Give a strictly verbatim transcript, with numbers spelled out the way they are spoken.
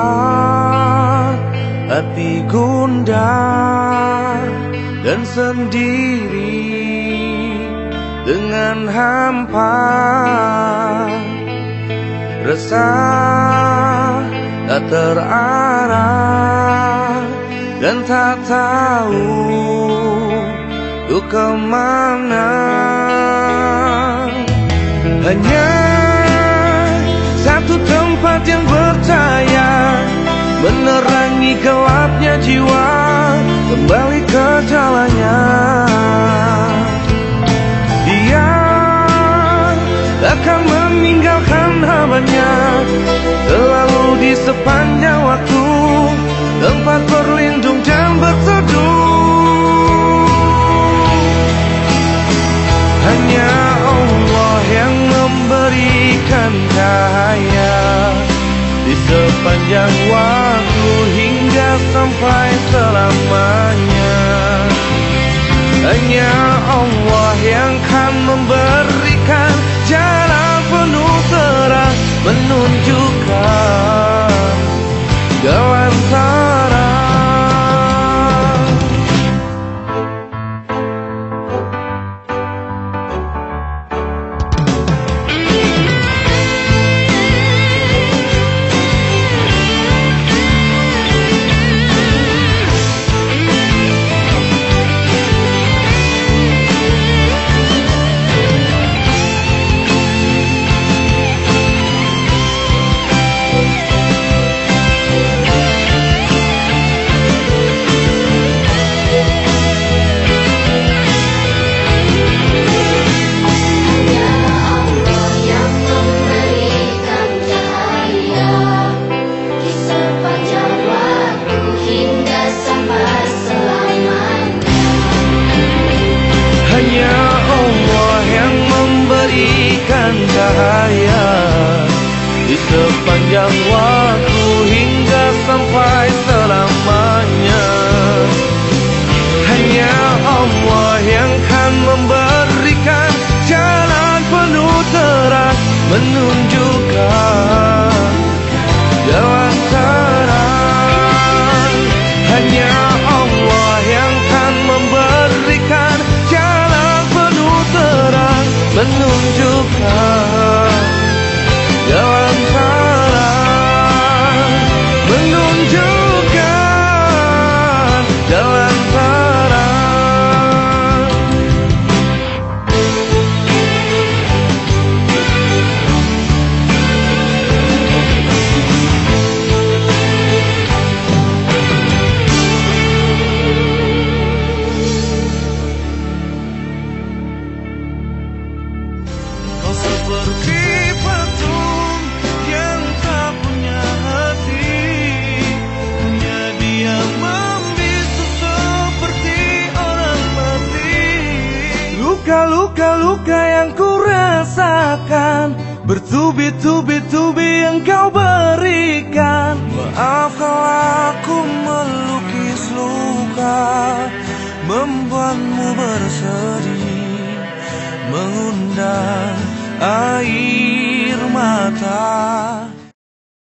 saat hati gundah dan sendiri dengan hampa, resah tak terarah dan tak tahu untuk kemana. Hanya satu tempat yang bercahaya menerangi gelapnya jiwa, kembali ke jalannya. Dia akan meninggalkan hambanya selalu di sepanjang waktu, tempat berlindung dan berteduh. Hanya Allah yang memberikan cahaya di sepanjang waktu hingga sampai selamanya. Hanya Allah yang kan memberikan jalan penuh terang, menunjukkan jalan terang. Cahaya di sepanjang waktu hingga sampai selamanya. Hanya Allah yang kan memberikan jalan penuh terang, menunjukkan jalan terang. Hanya Allah yang kan memberikan jalan penuh terang, menunjukkan jalan terang, menunjukkan jalan terang. Kau seperti patung yang tak punya hati, hanya dia membisu seperti orang mati. Luka-luka luka yang ku rasakan, bertubi-tubi-tubi yang kau berikan. Maaf kalau aku melukis luka, membuatmu bersedih, mengundang